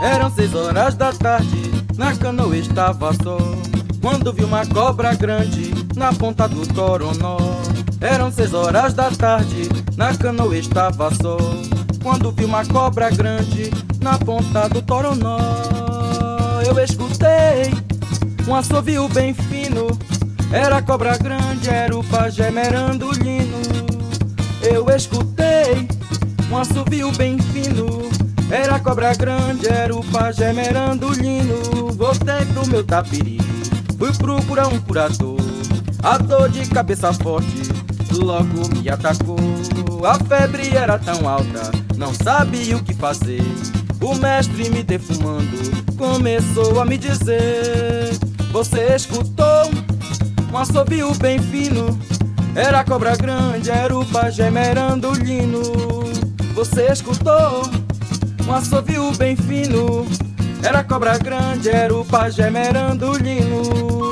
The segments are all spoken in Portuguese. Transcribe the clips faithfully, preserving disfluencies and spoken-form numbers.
Eram seis horas da tarde, na canoa estava só, quando vi uma cobra grande na ponta do Toronó. Eram seis horas da tarde, na canoa estava só, quando vi uma cobra grande na ponta do Toronó. Eu escutei um assovio bem fino, era a cobra grande, era o pajé merando o lino. Eu escutei um assovio bem fino, era a cobra grande, era o pajé merando o lino. Voltei pro meu tapiri, fui procurar um curador. A dor de cabeça forte logo me atacou. A febre era tão alta, não sabia o que fazer. O mestre me defumando começou a me dizer: você escutou um assovio bem fino, era a cobra grande, era o pajé merando o lino. Você escutou um assovio bem fino, era a cobra grande, era o pajé merando o lino.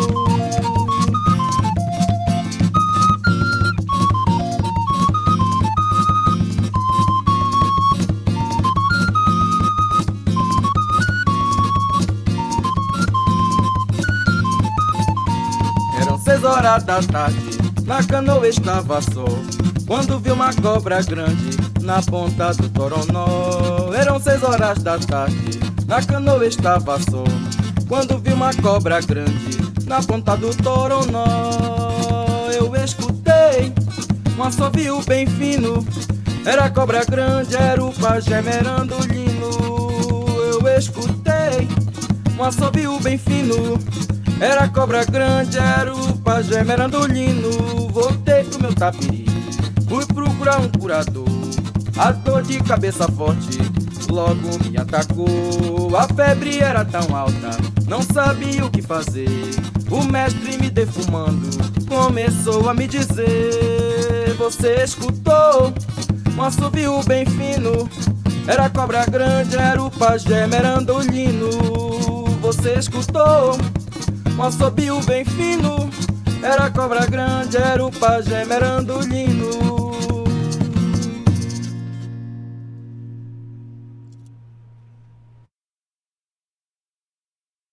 Eram seis horas da tarde, na canoa estava só, quando vi uma cobra grande na ponta do Toronó. Eram seis horas da tarde, na canoa estava só, quando vi uma cobra grande na ponta do Toronó. Eu escutei um assovio bem fino, era a cobra grande, era o pajé merando o lino. Eu escutei um assovio bem fino, era a cobra grande, era o pajé merando o lino. Voltei pro meu tapiri, fui procurar um curador. A dor de cabeça forte logo me atacou. A febre era tão alta, não sabia o que fazer. O mestre me defumando começou a me dizer: você escutou um assovio bem fino, era a cobra grande, era o pajé merando o lino. Você escutou um assobio bem fino, era a cobra grande, era o pajé merando o lino.